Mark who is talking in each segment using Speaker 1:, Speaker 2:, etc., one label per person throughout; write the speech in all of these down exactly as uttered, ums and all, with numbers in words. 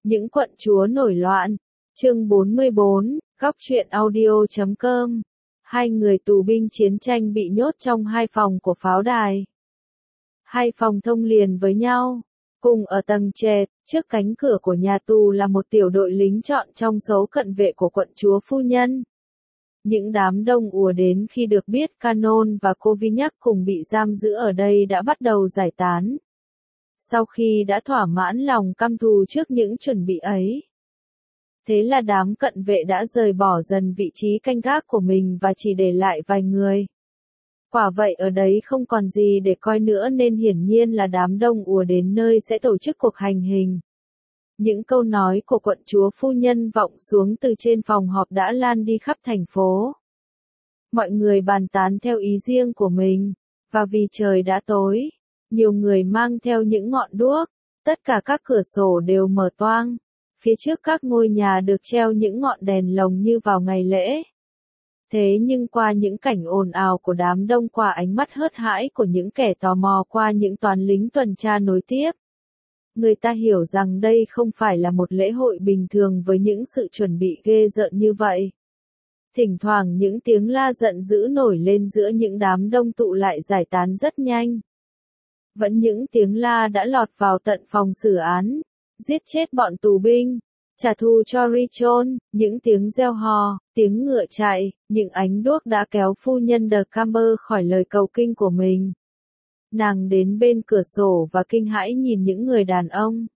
Speaker 1: Những quận chúa nổi loạn. Chương bốn mươi bốn, góc truyện audio chấm com. Hai người tù binh chiến tranh bị nhốt trong hai phòng của pháo đài. Hai phòng thông liền với nhau. Cùng ở tầng trệt, trước cánh cửa của nhà tù là một tiểu đội lính chọn trong số cận vệ của quận chúa phu nhân. Những đám đông ùa đến khi được biết Canon và Covignac cùng bị giam giữ ở đây đã bắt đầu giải tán. Sau khi đã thỏa mãn lòng căm thù trước những chuẩn bị ấy. Thế là đám cận vệ đã rời bỏ dần vị trí canh gác của mình và chỉ để lại vài người. Quả vậy ở đấy không còn gì để coi nữa nên hiển nhiên là đám đông ùa đến nơi sẽ tổ chức cuộc hành hình. Những câu nói của quận chúa phu nhân vọng xuống từ trên phòng họp đã lan đi khắp thành phố. Mọi người bàn tán theo ý riêng của mình, và vì trời đã tối, nhiều người mang theo những ngọn đuốc, tất cả các cửa sổ đều mở toang. Phía trước các ngôi nhà được treo những ngọn đèn lồng như vào ngày lễ. Thế nhưng qua những cảnh ồn ào của đám đông, qua ánh mắt hớt hãi của những kẻ tò mò, qua những toán lính tuần tra nối tiếp, người ta hiểu rằng đây không phải là một lễ hội bình thường với những sự chuẩn bị ghê rợn như vậy. Thỉnh thoảng những tiếng la giận dữ nổi lên giữa những đám đông tụ lại giải tán rất nhanh. Vẫn những tiếng la đã lọt vào tận phòng xử án, giết chết bọn tù binh, trả thù cho Richon, những tiếng reo hò, tiếng ngựa chạy, những ánh đuốc đã kéo phu nhân de Camber khỏi lời cầu kinh của mình. Nàng đến bên cửa sổ và kinh hãi nhìn những người đàn ông,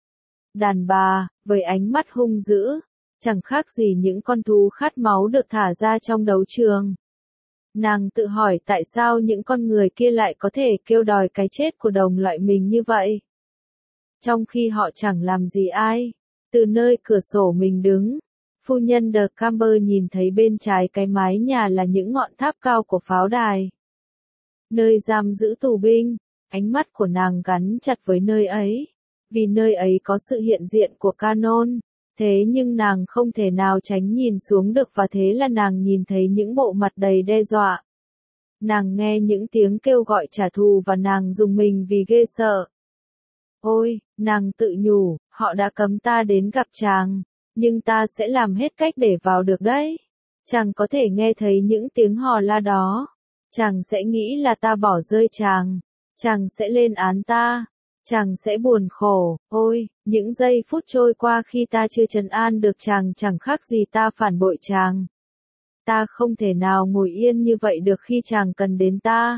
Speaker 1: đàn bà, với ánh mắt hung dữ, chẳng khác gì những con thú khát máu được thả ra trong đấu trường. Nàng tự hỏi tại sao những con người kia lại có thể kêu đòi cái chết của đồng loại mình như vậy. Trong khi họ chẳng làm gì ai. Từ nơi cửa sổ mình đứng, phu nhân de Camber nhìn thấy bên trái cái mái nhà là những ngọn tháp cao của pháo đài. Nơi giam giữ tù binh, ánh mắt của nàng gắn chặt với nơi ấy, vì nơi ấy có sự hiện diện của Canon. Thế nhưng nàng không thể nào tránh nhìn xuống được và thế là nàng nhìn thấy những bộ mặt đầy đe dọa. Nàng nghe những tiếng kêu gọi trả thù và nàng rùng mình vì ghê sợ. Ôi, nàng tự nhủ, họ đã cấm ta đến gặp chàng, nhưng ta sẽ làm hết cách để vào được đấy. Chàng có thể nghe thấy những tiếng hò la đó. Chàng sẽ nghĩ là ta bỏ rơi chàng. Chàng sẽ lên án ta. Chàng sẽ buồn khổ. Ôi, những giây phút trôi qua khi ta chưa trấn an được chàng chẳng khác gì ta phản bội chàng. Ta không thể nào ngồi yên như vậy được khi chàng cần đến ta.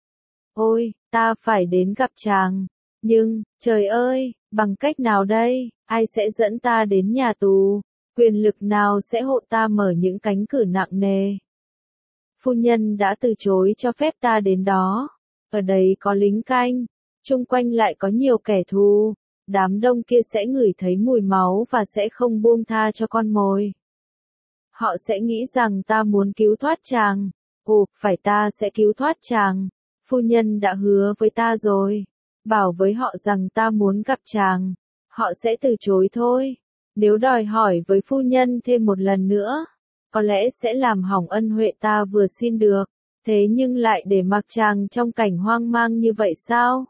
Speaker 1: Ôi, ta phải đến gặp chàng. Nhưng, trời ơi, bằng cách nào đây? Ai sẽ dẫn ta đến nhà tù? Quyền lực nào sẽ hộ ta mở những cánh cửa nặng nề? Phu nhân đã từ chối cho phép ta đến đó. Ở đây có lính canh, chung quanh lại có nhiều kẻ thù. Đám đông kia sẽ ngửi thấy mùi máu và sẽ không buông tha cho con mồi. Họ sẽ nghĩ rằng ta muốn cứu thoát chàng. Ồ, phải ta sẽ cứu thoát chàng. Phu nhân đã hứa với ta rồi. Bảo với họ rằng ta muốn gặp chàng. Họ sẽ từ chối thôi. Nếu đòi hỏi với phu nhân thêm một lần nữa, có lẽ sẽ làm hỏng ân huệ ta vừa xin được. Thế nhưng lại để mặc chàng trong cảnh hoang mang như vậy sao?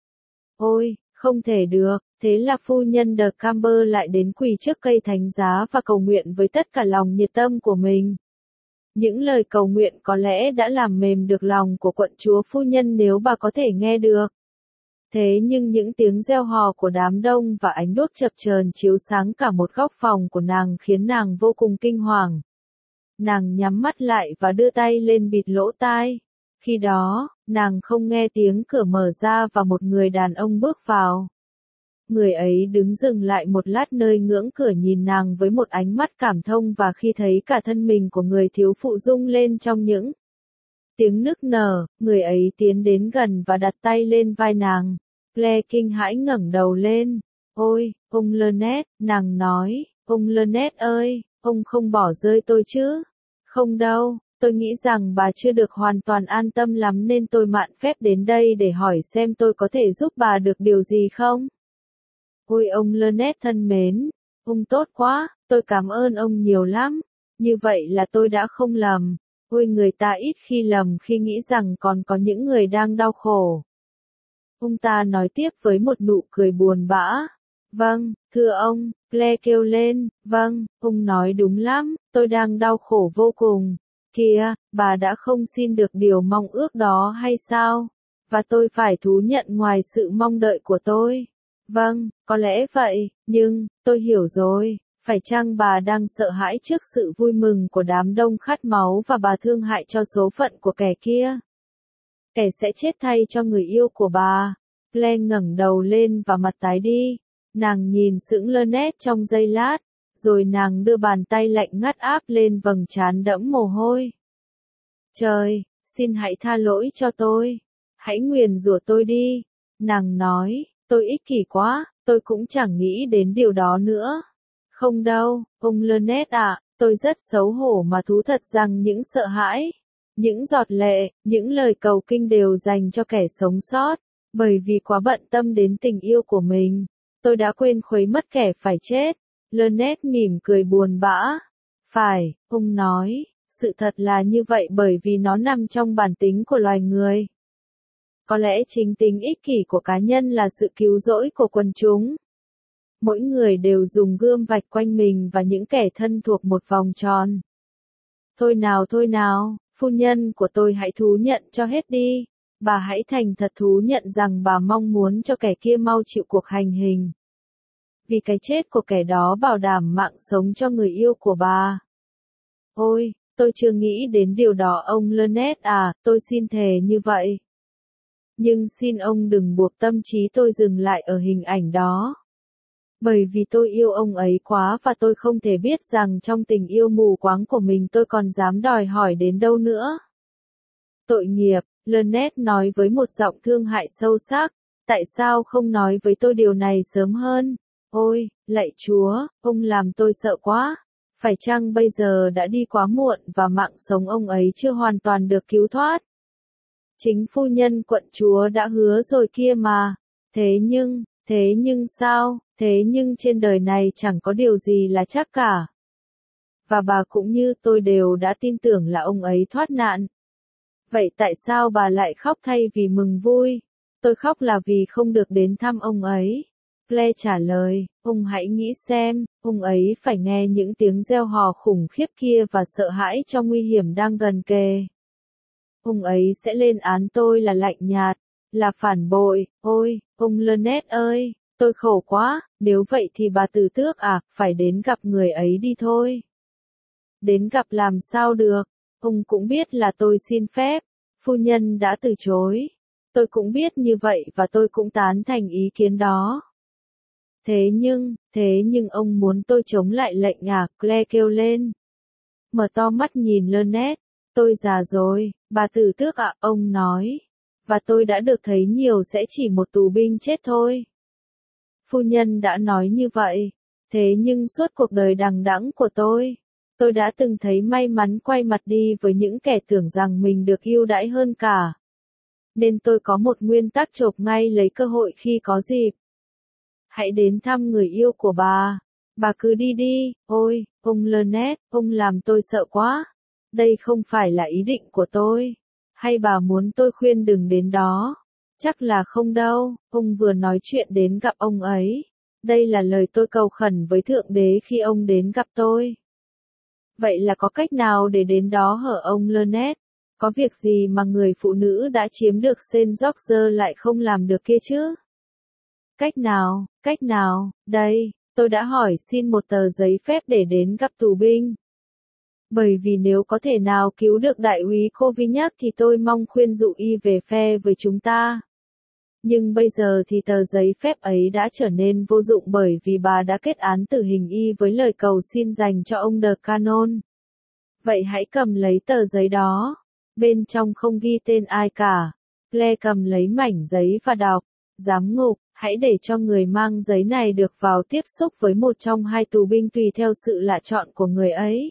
Speaker 1: Ôi, không thể được. Thế là phu nhân de Camber lại đến quỳ trước cây thánh giá và cầu nguyện với tất cả lòng nhiệt tâm của mình. Những lời cầu nguyện có lẽ đã làm mềm được lòng của quận chúa phu nhân nếu bà có thể nghe được. Thế nhưng những tiếng reo hò của đám đông và ánh đuốc chập chờn chiếu sáng cả một góc phòng của nàng khiến nàng vô cùng kinh hoàng. Nàng nhắm mắt lại và đưa tay lên bịt lỗ tai. Khi đó, nàng không nghe tiếng cửa mở ra và một người đàn ông bước vào. Người ấy đứng dừng lại một lát nơi ngưỡng cửa nhìn nàng với một ánh mắt cảm thông và khi thấy cả thân mình của người thiếu phụ rung lên trong những tiếng nức nở, người ấy tiến đến gần và đặt tay lên vai nàng. Claire kinh hãi ngẩng đầu lên. Ôi, ông Lynette, nàng nói, ông Lynette ơi, ông không bỏ rơi tôi chứ? Không đâu, tôi nghĩ rằng bà chưa được hoàn toàn an tâm lắm nên tôi mạn phép đến đây để hỏi xem tôi có thể giúp bà được điều gì không? Ôi ông Lynette thân mến, ông tốt quá, tôi cảm ơn ông nhiều lắm. Như vậy là tôi đã không lầm. Ôi người ta ít khi lầm khi nghĩ rằng còn có những người đang đau khổ. Ông ta nói tiếp với một nụ cười buồn bã. Vâng, thưa ông, Claire kêu lên, vâng, ông nói đúng lắm, tôi đang đau khổ vô cùng. Kìa, bà đã không xin được điều mong ước đó hay sao? Và tôi phải thú nhận ngoài sự mong đợi của tôi. Vâng, có lẽ vậy, nhưng, tôi hiểu rồi, phải chăng bà đang sợ hãi trước sự vui mừng của đám đông khát máu và bà thương hại cho số phận của kẻ kia? Kẻ sẽ chết thay cho người yêu của bà. Claire ngẩng đầu lên và mặt tái đi. Nàng nhìn sững lơ nét trong giây lát, rồi nàng đưa bàn tay lạnh ngắt áp lên vầng trán đẫm mồ hôi. Trời, xin hãy tha lỗi cho tôi. Hãy nguyền rủa tôi đi. Nàng nói, tôi ích kỷ quá, tôi cũng chẳng nghĩ đến điều đó nữa. Không đâu, ông Lynette ạ, tôi rất xấu hổ mà thú thật rằng những sợ hãi, những giọt lệ, những lời cầu kinh đều dành cho kẻ sống sót, bởi vì quá bận tâm đến tình yêu của mình, tôi đã quên khuấy mất kẻ phải chết. Lynette mỉm cười buồn bã. Phải, ông nói, sự thật là như vậy bởi vì nó nằm trong bản tính của loài người. Có lẽ chính tính ích kỷ của cá nhân là sự cứu rỗi của quần chúng. Mỗi người đều dùng gươm vạch quanh mình và những kẻ thân thuộc một vòng tròn. Thôi nào thôi nào, phu nhân của tôi hãy thú nhận cho hết đi. Bà hãy thành thật thú nhận rằng bà mong muốn cho kẻ kia mau chịu cuộc hành hình. Vì cái chết của kẻ đó bảo đảm mạng sống cho người yêu của bà. Ôi, tôi chưa nghĩ đến điều đó ông Lynette à, tôi xin thề như vậy. Nhưng xin ông đừng buộc tâm trí tôi dừng lại ở hình ảnh đó. Bởi vì tôi yêu ông ấy quá và tôi không thể biết rằng trong tình yêu mù quáng của mình tôi còn dám đòi hỏi đến đâu nữa. Tội nghiệp, Lynette nói với một giọng thương hại sâu sắc, tại sao không nói với tôi điều này sớm hơn? Ôi, lạy Chúa, ông làm tôi sợ quá. Phải chăng bây giờ đã đi quá muộn và mạng sống ông ấy chưa hoàn toàn được cứu thoát? Chính phu nhân quận chúa đã hứa rồi kia mà. Thế nhưng, thế nhưng sao, thế nhưng trên đời này chẳng có điều gì là chắc cả. Và bà cũng như tôi đều đã tin tưởng là ông ấy thoát nạn. Vậy tại sao bà lại khóc thay vì mừng vui? Tôi khóc là vì không được đến thăm ông ấy. Claire trả lời, ông hãy nghĩ xem, ông ấy phải nghe những tiếng reo hò khủng khiếp kia và sợ hãi cho nguy hiểm đang gần kề. Ông ấy sẽ lên án tôi là lạnh nhạt, là phản bội. Ôi, ông Lynette ơi, tôi khổ quá, nếu vậy thì bà Tử Tước à, phải đến gặp người ấy đi thôi. Đến gặp làm sao được, ông cũng biết là tôi xin phép, phu nhân đã từ chối. Tôi cũng biết như vậy và tôi cũng tán thành ý kiến đó. Thế nhưng, thế nhưng ông muốn tôi chống lại lệnh à, Claire kêu lên. Mở to mắt nhìn Lynette, tôi già rồi, bà Tử Tước ạ, ông nói. Và tôi đã được thấy nhiều sẽ chỉ một tù binh chết thôi. Phu nhân đã nói như vậy. Thế nhưng suốt cuộc đời đằng đẵng của tôi, tôi đã từng thấy may mắn quay mặt đi với những kẻ tưởng rằng mình được ưu đãi hơn cả. Nên tôi có một nguyên tắc chộp ngay lấy cơ hội khi có dịp. Hãy đến thăm người yêu của bà. Bà cứ đi đi, ôi, ông Lynette, ông làm tôi sợ quá. Đây không phải là ý định của tôi. Hay bà muốn tôi khuyên đừng đến đó? Chắc là không đâu, ông vừa nói chuyện đến gặp ông ấy. Đây là lời tôi cầu khẩn với Thượng Đế khi ông đến gặp tôi. Vậy là có cách nào để đến đó hở ông Lynette? Có việc gì mà người phụ nữ đã chiếm được Saint George lại không làm được kia chứ? Cách nào, cách nào, đây, tôi đã hỏi xin một tờ giấy phép để đến gặp tù binh. Bởi vì nếu có thể nào cứu được đại úy Covignac thì tôi mong khuyên dụ y về phe với chúng ta. Nhưng bây giờ thì tờ giấy phép ấy đã trở nên vô dụng bởi vì bà đã kết án tử hình y với lời cầu xin dành cho ông De Canon. Vậy hãy cầm lấy tờ giấy đó. Bên trong không ghi tên ai cả. Claire cầm lấy mảnh giấy và đọc. Giám ngục, hãy để cho người mang giấy này được vào tiếp xúc với một trong hai tù binh tùy theo sự lựa chọn của người ấy.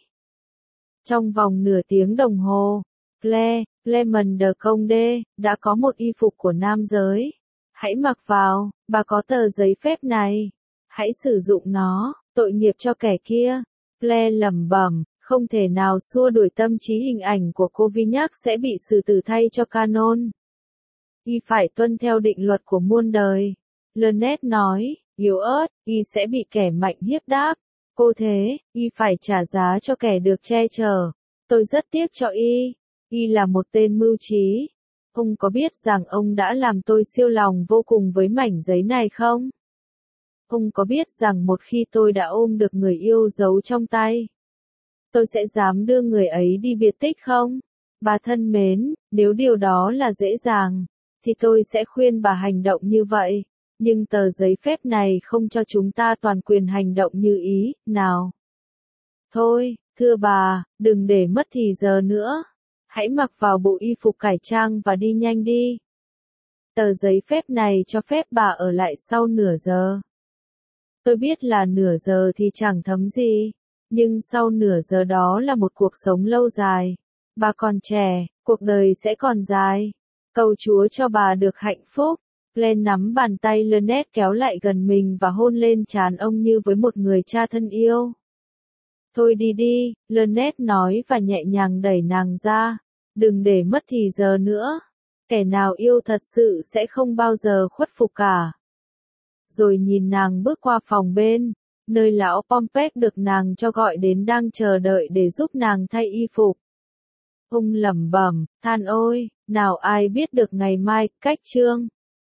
Speaker 1: Trong vòng nửa tiếng đồng hồ, Claire, Clement de Conde, đã có một y phục của nam giới. Hãy mặc vào, bà có tờ giấy phép này. Hãy sử dụng nó, tội nghiệp cho kẻ kia. Claire lẩm bẩm, không thể nào xua đuổi tâm trí hình ảnh của Covignac sẽ bị xử tử thay cho Canon. Y phải tuân theo định luật của muôn đời. Lynette nói, yếu ớt, y sẽ bị kẻ mạnh hiếp đáp. Cô thế, y phải trả giá cho kẻ được che chở. Tôi rất tiếc cho y. Y là một tên mưu trí. Ông có biết rằng ông đã làm tôi siêu lòng vô cùng với mảnh giấy này không? Ông có biết rằng một khi tôi đã ôm được người yêu giấu trong tay, tôi sẽ dám đưa người ấy đi biệt tích không? Bà thân mến, nếu điều đó là dễ dàng, thì tôi sẽ khuyên bà hành động như vậy. Nhưng tờ giấy phép này không cho chúng ta toàn quyền hành động như ý, nào. Thôi, thưa bà, đừng để mất thì giờ nữa. Hãy mặc vào bộ y phục cải trang và đi nhanh đi. Tờ giấy phép này cho phép bà ở lại sau nửa giờ. Tôi biết là nửa giờ thì chẳng thấm gì, nhưng sau nửa giờ đó là một cuộc sống lâu dài. Bà còn trẻ, cuộc đời sẽ còn dài. Cầu Chúa cho bà được hạnh phúc. Glenn nắm bàn tay Lynette kéo lại gần mình và hôn lên trán ông như với một người cha thân yêu. Thôi đi đi, Lynette nói và nhẹ nhàng đẩy nàng ra. Đừng để mất thì giờ nữa. Kẻ nào yêu thật sự sẽ không bao giờ khuất phục cả. Rồi nhìn nàng bước qua phòng bên, nơi lão Pompec được nàng cho gọi đến đang chờ đợi để giúp nàng thay y phục. Ông lẩm bẩm, than ôi, nào ai biết được ngày mai, cách chương.